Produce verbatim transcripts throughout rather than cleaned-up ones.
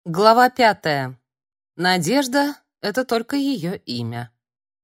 Глава пятая. Надежда — это только ее имя.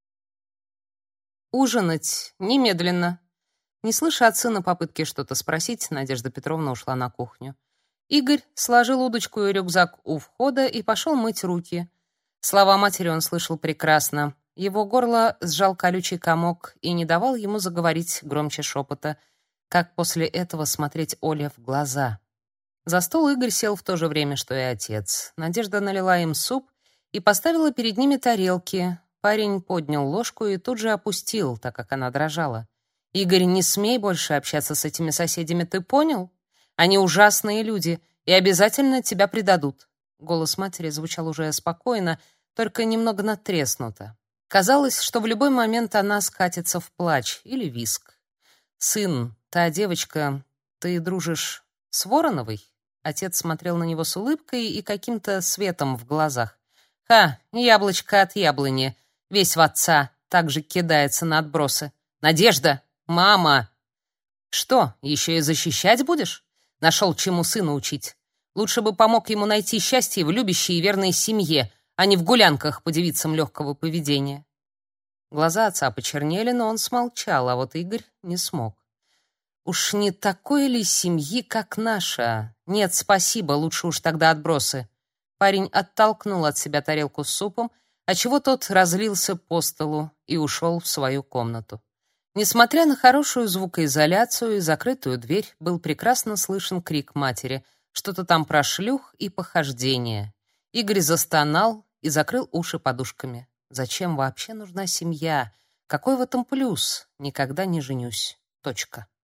Ужинать немедленно. Не слыша от сына попытки что-то спросить, Надежда Петровна ушла на кухню. Игорь сложил удочку и рюкзак у входа и пошел мыть руки. Слова матери он слышал прекрасно. Его горло сжал колючий комок и не давал ему заговорить громче шепота. Как после этого смотреть Оле в глаза? За стол Игорь сел в то же время, что и отец. Надежда налила им суп и поставила перед ними тарелки. Парень поднял ложку и тут же опустил, так как она дрожала. «Игорь, не смей больше общаться с этими соседями, ты понял? Они ужасные люди и обязательно тебя предадут». Голос матери звучал уже спокойно, только немного надтреснуто. Казалось, что в любой момент она скатится в плач или визг. «Сын, та девочка, ты дружишь с Вороновой?» Отец смотрел на него с улыбкой и каким-то светом в глазах. «Ха, яблочко от яблони. Весь в отца, так же кидается на отбросы. Надежда! Мама!» «Что, еще и защищать будешь? Нашел чему сына учить. Лучше бы помог ему найти счастье в любящей и верной семье, а не в гулянках по девицам легкого поведения». Глаза отца почернели, но он смолчал, а вот Игорь не смог. «Уж не такой ли семьи, как наша? Нет, спасибо, лучше уж тогда отбросы». Парень оттолкнул от себя тарелку с супом, отчего тот разлился по столу и ушел в свою комнату. Несмотря на хорошую звукоизоляцию и закрытую дверь, был прекрасно слышен крик матери. Что-то там про шлюх и похождение. Игорь застонал и закрыл уши подушками. Зачем вообще нужна семья? Какой в этом плюс? Никогда не женюсь. Точка.